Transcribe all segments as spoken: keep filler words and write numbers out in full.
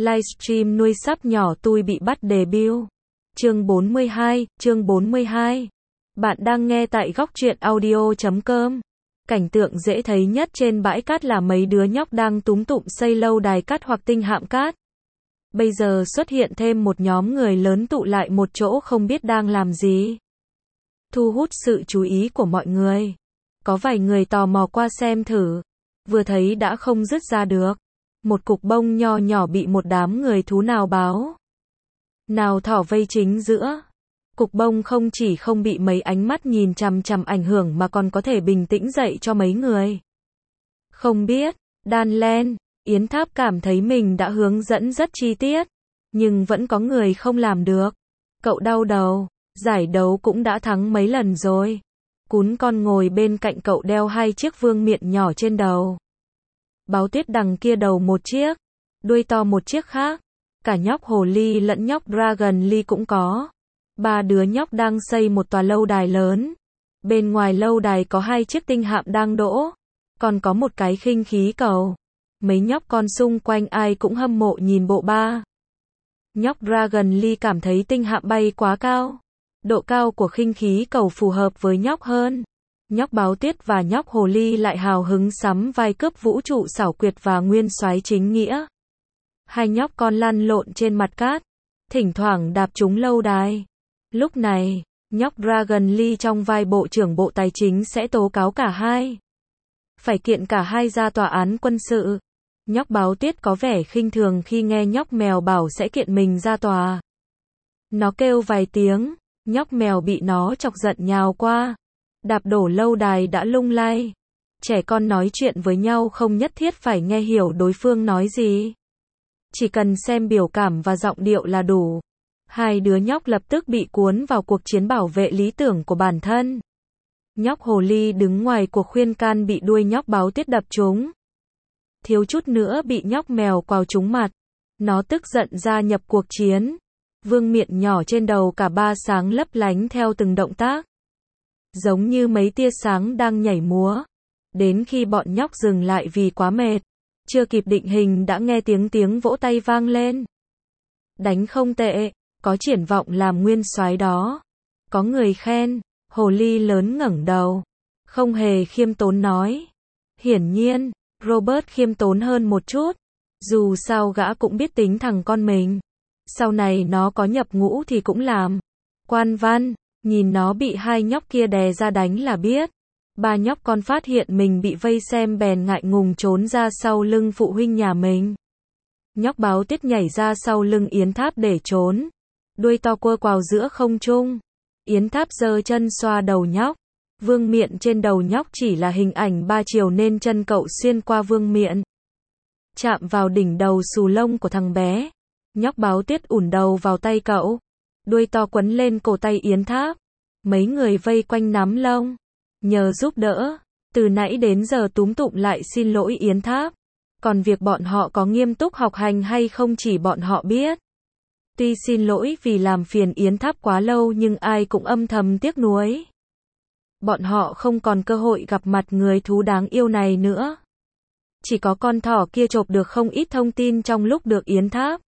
Livestream nuôi sắp nhỏ tui bị bắt debut. Chương bốn mươi hai, chương bốn mươi hai. Bạn đang nghe tại góc truyện audio chấm com. Cảnh tượng dễ thấy nhất trên bãi cát là mấy đứa nhóc đang túm tụm xây lâu đài cát hoặc tinh hạm cát. Bây giờ xuất hiện thêm một nhóm người lớn tụ lại một chỗ không biết đang làm gì. Thu hút sự chú ý của mọi người. Có vài người tò mò qua xem thử. Vừa thấy đã không dứt ra được. Một cục bông nho nhỏ bị một đám người thú nào báo. Nào thỏ vây chính giữa. Cục bông không chỉ không bị mấy ánh mắt nhìn chằm chằm ảnh hưởng mà còn có thể bình tĩnh dậy cho mấy người. Không biết, đan len, Yến Tháp cảm thấy mình đã hướng dẫn rất chi tiết, nhưng vẫn có người không làm được. Cậu đau đầu, giải đấu cũng đã thắng mấy lần rồi. Cún con ngồi bên cạnh cậu đeo hai chiếc vương miện nhỏ trên đầu. Báo tuyết đằng kia đầu một chiếc, đuôi to một chiếc khác. Cả nhóc hồ ly lẫn nhóc dragon ly cũng có. Ba đứa nhóc đang xây một tòa lâu đài lớn. Bên ngoài lâu đài có hai chiếc tinh hạm đang đỗ. Còn có một cái khinh khí cầu. Mấy nhóc con xung quanh ai cũng hâm mộ nhìn bộ ba. Nhóc dragon ly cảm thấy tinh hạm bay quá cao. Độ cao của khinh khí cầu phù hợp với nhóc hơn. Nhóc báo tuyết và nhóc hồ ly lại hào hứng sắm vai cướp vũ trụ xảo quyệt và nguyên soái chính nghĩa. Hai nhóc con lăn lộn trên mặt cát, thỉnh thoảng đạp trúng lâu đài. Lúc này, nhóc Dragon Lee trong vai bộ trưởng bộ tài chính sẽ tố cáo cả hai. Phải kiện cả hai ra tòa án quân sự. Nhóc báo tuyết có vẻ khinh thường khi nghe nhóc mèo bảo sẽ kiện mình ra tòa. Nó kêu vài tiếng, nhóc mèo bị nó chọc giận nhào qua. Đạp đổ lâu đài đã lung lay. Trẻ con nói chuyện với nhau không nhất thiết phải nghe hiểu đối phương nói gì. Chỉ cần xem biểu cảm và giọng điệu là đủ. Hai đứa nhóc lập tức bị cuốn vào cuộc chiến bảo vệ lý tưởng của bản thân. Nhóc hồ ly đứng ngoài cuộc khuyên can bị đuôi nhóc báo tuyết đập trúng. Thiếu chút nữa bị nhóc mèo quào trúng mặt. Nó tức giận gia nhập cuộc chiến. Vương miện nhỏ trên đầu cả ba sáng lấp lánh theo từng động tác. Giống như mấy tia sáng đang nhảy múa. Đến khi bọn nhóc dừng lại vì quá mệt. Chưa kịp định hình đã nghe tiếng tiếng vỗ tay vang lên. Đánh không tệ, có triển vọng làm nguyên soái đó. Có người khen, hồ ly lớn ngẩng đầu. Không hề khiêm tốn nói. Hiển nhiên, Robert khiêm tốn hơn một chút. Dù sao gã cũng biết tính thằng con mình. Sau này nó có nhập ngũ thì cũng làm. Quan văn, nhìn nó bị hai nhóc kia đè ra đánh là biết. Ba nhóc con phát hiện mình bị vây xem bèn ngại ngùng trốn ra sau lưng phụ huynh nhà mình. Nhóc báo tuyết nhảy ra sau lưng Yến Tháp để trốn. Đuôi to quơ quào giữa không trung. Yến Tháp giơ chân xoa đầu nhóc. Vương miện trên đầu nhóc chỉ là hình ảnh ba chiều nên chân cậu xuyên qua vương miện. Chạm vào đỉnh đầu xù lông của thằng bé. Nhóc báo tuyết ủn đầu vào tay cậu. Đuôi to quấn lên cổ tay Yến Tháp. Mấy người vây quanh nắm lông. Nhờ giúp đỡ, từ nãy đến giờ túm tụm lại xin lỗi Yến Tháp. Còn việc bọn họ có nghiêm túc học hành hay không chỉ bọn họ biết. Tuy xin lỗi vì làm phiền Yến Tháp quá lâu nhưng ai cũng âm thầm tiếc nuối. Bọn họ không còn cơ hội gặp mặt người thú đáng yêu này nữa. Chỉ có con thỏ kia chộp được không ít thông tin trong lúc được Yến Tháp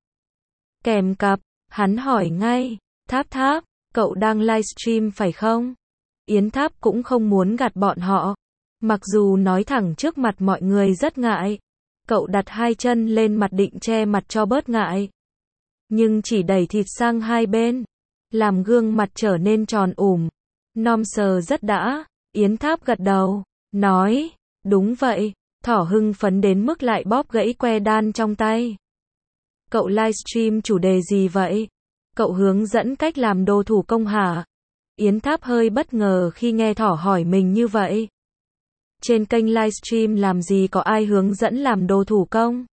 kèm cặp. Hắn hỏi ngay, Tháp Tháp, cậu đang livestream phải không? Yến Tháp cũng không muốn gạt bọn họ. Mặc dù nói thẳng trước mặt mọi người rất ngại. Cậu đặt hai chân lên mặt định che mặt cho bớt ngại. Nhưng chỉ đẩy thịt sang hai bên. Làm gương mặt trở nên tròn ủm. Nom sờ rất đã. Yến Tháp gật đầu. Nói, đúng vậy. Thỏ hưng phấn đến mức lại bóp gãy que đan trong tay. Cậu livestream chủ đề gì vậy? Cậu hướng dẫn cách làm đồ thủ công hả? Yến Tháp hơi bất ngờ khi nghe thỏ hỏi mình như vậy. Trên kênh livestream làm gì có ai hướng dẫn làm đồ thủ công?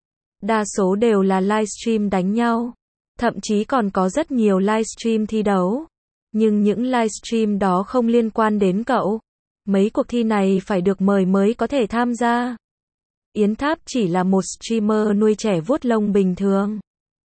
Đa số đều là livestream đánh nhau. Thậm chí còn có rất nhiều livestream thi đấu. Nhưng những livestream đó không liên quan đến cậu. Mấy cuộc thi này phải được mời mới có thể tham gia. Yến Tháp chỉ là một streamer nuôi trẻ vuốt lông bình thường.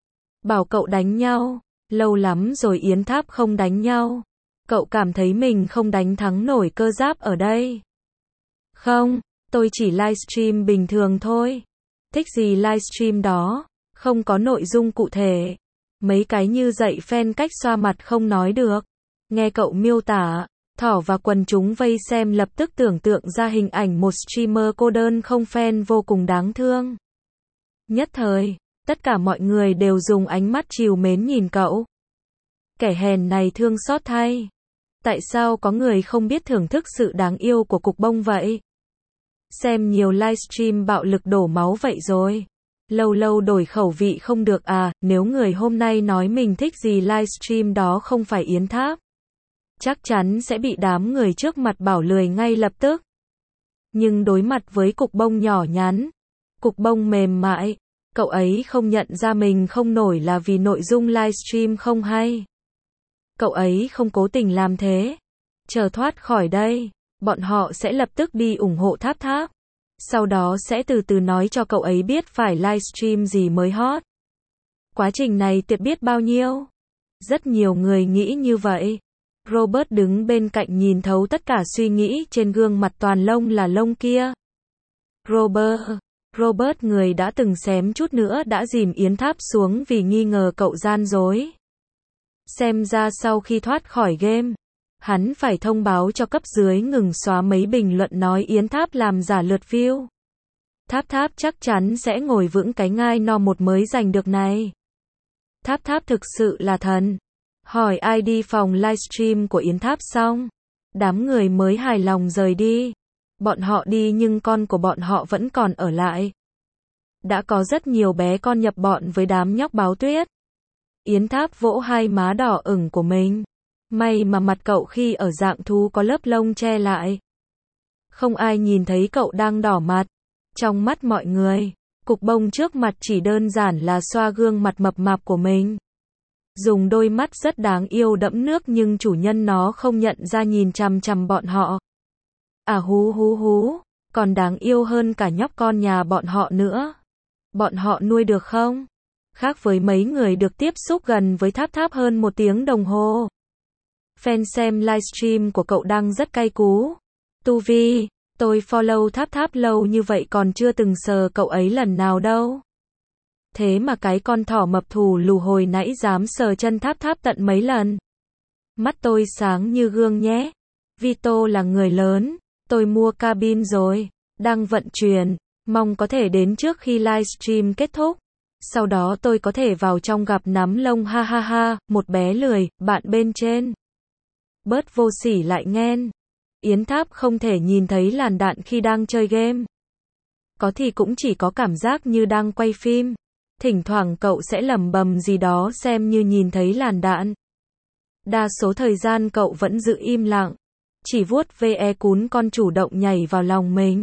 Bảo cậu đánh nhau. Lâu lắm rồi Yến Tháp không đánh nhau. Cậu cảm thấy mình không đánh thắng nổi cơ giáp ở đây. Không, tôi chỉ livestream bình thường thôi. Thích gì livestream đó. Không có nội dung cụ thể. Mấy cái như dạy fan cách xoa mặt không nói được. Nghe cậu miêu tả, Thỏ và quần chúng vây xem lập tức tưởng tượng ra hình ảnh một streamer cô đơn không fan vô cùng đáng thương. Nhất thời, tất cả mọi người đều dùng ánh mắt trìu mến nhìn cậu. Kẻ hèn này thương xót thay. Tại sao có người không biết thưởng thức sự đáng yêu của cục bông vậy? Xem nhiều livestream bạo lực đổ máu vậy rồi. Lâu lâu đổi khẩu vị không được à, nếu người hôm nay nói mình thích gì livestream đó không phải Yến Tháp. Chắc chắn sẽ bị đám người trước mặt bảo lười ngay lập tức. Nhưng đối mặt với cục bông nhỏ nhắn, cục bông mềm mại, cậu ấy không nhận ra mình không nổi là vì nội dung livestream không hay. Cậu ấy không cố tình làm thế. Chờ thoát khỏi đây, bọn họ sẽ lập tức đi ủng hộ Tháp Tháp. Sau đó sẽ từ từ nói cho cậu ấy biết phải livestream gì mới hot. Quá trình này tiện biết bao nhiêu. Rất nhiều người nghĩ như vậy. Robert đứng bên cạnh nhìn thấu tất cả suy nghĩ trên gương mặt toàn lông là lông kia. Robert, Robert người đã từng xém chút nữa đã dìm Yến Tháp xuống vì nghi ngờ cậu gian dối. Xem ra sau khi thoát khỏi game, hắn phải thông báo cho cấp dưới ngừng xóa mấy bình luận nói Yến Tháp làm giả lượt view. Tháp Tháp chắc chắn sẽ ngồi vững cái ngai no một mới giành được này. Tháp Tháp thực sự là thần. Hỏi i đê phòng livestream của Yến Tháp xong, đám người mới hài lòng rời đi. Bọn họ đi nhưng con của bọn họ vẫn còn ở lại. Đã có rất nhiều bé con nhập bọn với đám nhóc báo tuyết. Yến Tháp vỗ hai má đỏ ửng của mình. May mà mặt cậu khi ở dạng thú có lớp lông che lại. Không ai nhìn thấy cậu đang đỏ mặt. Trong mắt mọi người, cục bông trước mặt chỉ đơn giản là xoa gương mặt mập mạp của mình. Dùng đôi mắt rất đáng yêu đẫm nước nhưng chủ nhân nó không nhận ra nhìn chằm chằm bọn họ. À hú hú hú, còn đáng yêu hơn cả nhóc con nhà bọn họ nữa. Bọn họ nuôi được không? Khác với mấy người được tiếp xúc gần với Tháp Tháp hơn một tiếng đồng hồ. Fan xem livestream của cậu đang rất cay cú. Tu Vi, tôi follow Tháp Tháp lâu như vậy còn chưa từng sờ cậu ấy lần nào đâu. Thế mà cái con thỏ mập thù lù hồi nãy dám sờ chân Tháp Tháp tận mấy lần. Mắt tôi sáng như gương nhé. Vito là người lớn, tôi mua cabin rồi, đang vận chuyển, mong có thể đến trước khi livestream kết thúc. Sau đó tôi có thể vào trong gặp nắm lông ha ha ha, một bé lười, bạn bên trên. Bớt vô sỉ lại nghen. Yến Tháp không thể nhìn thấy làn đạn khi đang chơi game. Có thì cũng chỉ có cảm giác như đang quay phim. Thỉnh thoảng cậu sẽ lẩm bẩm gì đó xem như nhìn thấy làn đạn. Đa số thời gian cậu vẫn giữ im lặng. Chỉ vuốt ve cún con chủ động nhảy vào lòng mình.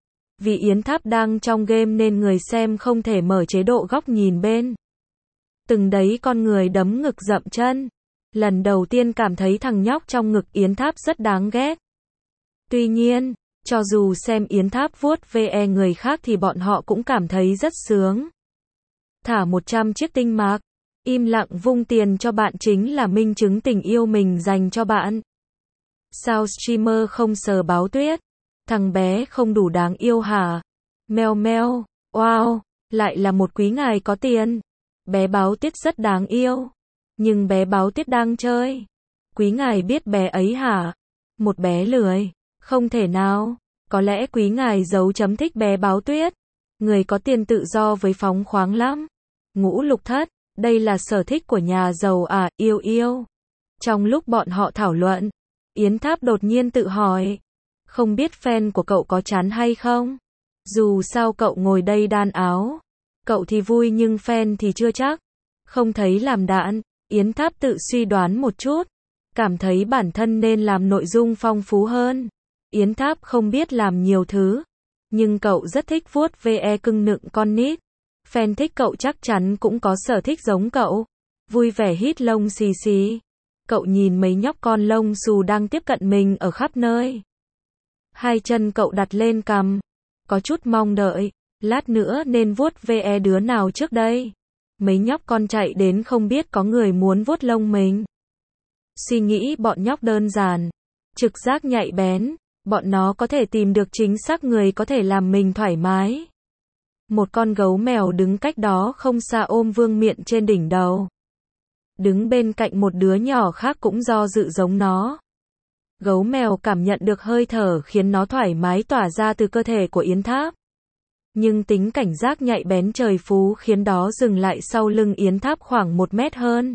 Vì Yến Tháp đang trong game nên người xem không thể mở chế độ góc nhìn bên. Từng đấy con người đấm ngực dậm chân. Lần đầu tiên cảm thấy thằng nhóc trong ngực Yến Tháp rất đáng ghét. Tuy nhiên, cho dù xem Yến Tháp vuốt ve người khác thì bọn họ cũng cảm thấy rất sướng. Thả một trăm chiếc tinh mạc, im lặng vung tiền cho bạn chính là minh chứng tình yêu mình dành cho bạn. Sao streamer không sờ báo tuyết? Thằng bé không đủ đáng yêu hả? Meo meo, wow, lại là một quý ngài có tiền. Bé báo tuyết rất đáng yêu. Nhưng bé báo tuyết đang chơi. Quý ngài biết bé ấy hả? Một bé lười. Không thể nào. Có lẽ quý ngài giấu chấm thích bé báo tuyết. Người có tiền tự do với phóng khoáng lắm. Ngũ lục thất, đây là sở thích của nhà giàu à, yêu yêu. Trong lúc bọn họ thảo luận, Yến Tháp đột nhiên tự hỏi. Không biết fan của cậu có chán hay không? Dù sao cậu ngồi đây đan áo. Cậu thì vui nhưng fan thì chưa chắc. Không thấy làm đạn, Yến Tháp tự suy đoán một chút. Cảm thấy bản thân nên làm nội dung phong phú hơn. Yến Tháp không biết làm nhiều thứ. Nhưng cậu rất thích vuốt ve cưng nựng con nít. Fan thích cậu chắc chắn cũng có sở thích giống cậu. Vui vẻ hít lông xì xì. Cậu nhìn mấy nhóc con lông xù đang tiếp cận mình ở khắp nơi. Hai chân cậu đặt lên cằm. Có chút mong đợi. Lát nữa nên vuốt ve đứa nào trước đây. Mấy nhóc con chạy đến không biết có người muốn vuốt lông mình. Suy nghĩ bọn nhóc đơn giản. Trực giác nhạy bén. Bọn nó có thể tìm được chính xác người có thể làm mình thoải mái. Một con gấu mèo đứng cách đó không xa ôm vương miện trên đỉnh đầu. Đứng bên cạnh một đứa nhỏ khác cũng do dự giống nó. Gấu mèo cảm nhận được hơi thở khiến nó thoải mái tỏa ra từ cơ thể của Yến Tháp. Nhưng tính cảnh giác nhạy bén trời phú khiến đó dừng lại sau lưng Yến Tháp khoảng một mét hơn.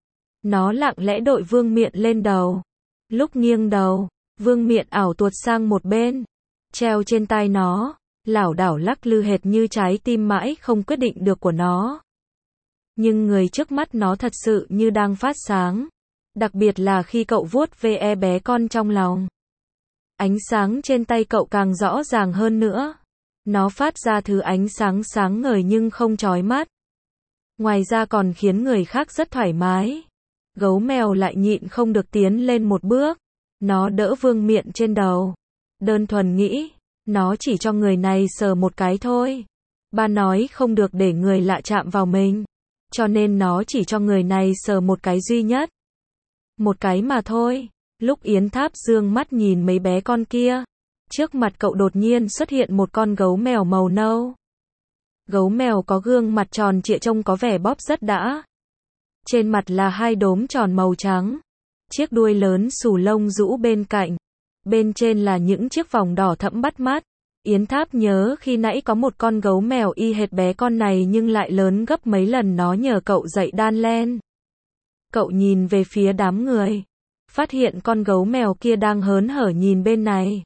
Nó lặng lẽ đội vương miện lên đầu. Lúc nghiêng đầu, vương miện ảo tuột sang một bên. Treo trên tai nó, lảo đảo lắc lư hệt như trái tim mãi không quyết định được của nó. Nhưng người trước mắt nó thật sự như đang phát sáng. Đặc biệt là khi cậu vuốt ve bé con trong lòng. Ánh sáng trên tay cậu càng rõ ràng hơn nữa. Nó phát ra thứ ánh sáng sáng ngời nhưng không chói mắt. Ngoài ra còn khiến người khác rất thoải mái. Gấu mèo lại nhịn không được tiến lên một bước. Nó đỡ vương miện trên đầu. Đơn thuần nghĩ, nó chỉ cho người này sờ một cái thôi. Ba nói không được để người lạ chạm vào mình. Cho nên nó chỉ cho người này sờ một cái duy nhất. Một cái mà thôi. Lúc Yến Tháp dương mắt nhìn mấy bé con kia, trước mặt cậu đột nhiên xuất hiện một con gấu mèo màu nâu. Gấu mèo có gương mặt tròn trịa trông có vẻ bóp rất đã. Trên mặt là hai đốm tròn màu trắng. Chiếc đuôi lớn xù lông rũ bên cạnh. Bên trên là những chiếc vòng đỏ thẫm bắt mắt. Yến Tháp nhớ khi nãy có một con gấu mèo y hệt bé con này nhưng lại lớn gấp mấy lần nó nhờ cậu dạy đan len. Cậu nhìn về phía đám người. Phát hiện con gấu mèo kia đang hớn hở nhìn bên này.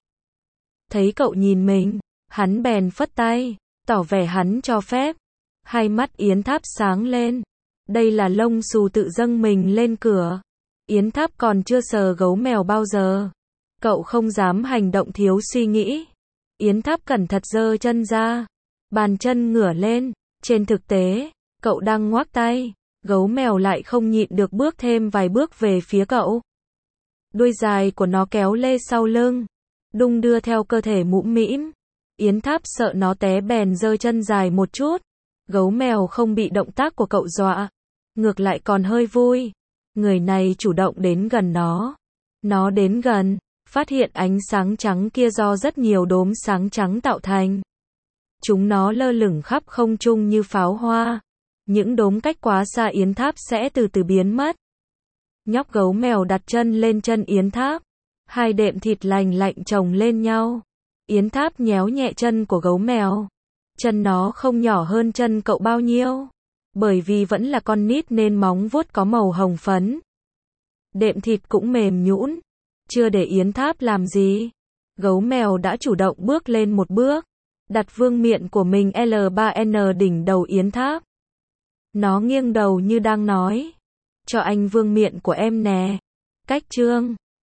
Thấy cậu nhìn mình, hắn bèn phất tay, tỏ vẻ hắn cho phép. Hai mắt Yến Tháp sáng lên. Đây là lông xù tự dâng mình lên cửa. Yến Tháp còn chưa sờ gấu mèo bao giờ. Cậu không dám hành động thiếu suy nghĩ. Yến Tháp cẩn thận giơ chân ra. Bàn chân ngửa lên. Trên thực tế, cậu đang ngoác tay. Gấu mèo lại không nhịn được bước thêm vài bước về phía cậu. Đuôi dài của nó kéo lê sau lưng. Đung đưa theo cơ thể mũm mĩm. Yến Tháp sợ nó té bèn giơ chân dài một chút. Gấu mèo không bị động tác của cậu dọa. Ngược lại còn hơi vui. Người này chủ động đến gần nó. Nó đến gần, phát hiện ánh sáng trắng kia do rất nhiều đốm sáng trắng tạo thành. Chúng nó lơ lửng khắp không trung như pháo hoa. Những đốm cách quá xa Yến Tháp sẽ từ từ biến mất. Nhóc gấu mèo đặt chân lên chân Yến Tháp. Hai đệm thịt lành lạnh chồng lên nhau. Yến Tháp nhéo nhẹ chân của gấu mèo. Chân nó không nhỏ hơn chân cậu bao nhiêu. Bởi vì vẫn là con nít nên móng vuốt có màu hồng phấn. Đệm thịt cũng mềm nhũn. Chưa để Yến Tháp làm gì. Gấu mèo đã chủ động bước lên một bước. Đặt vương miện của mình L ba N đỉnh đầu Yến Tháp. Nó nghiêng đầu như đang nói. Cho anh vương miện của em nè. Cách trương.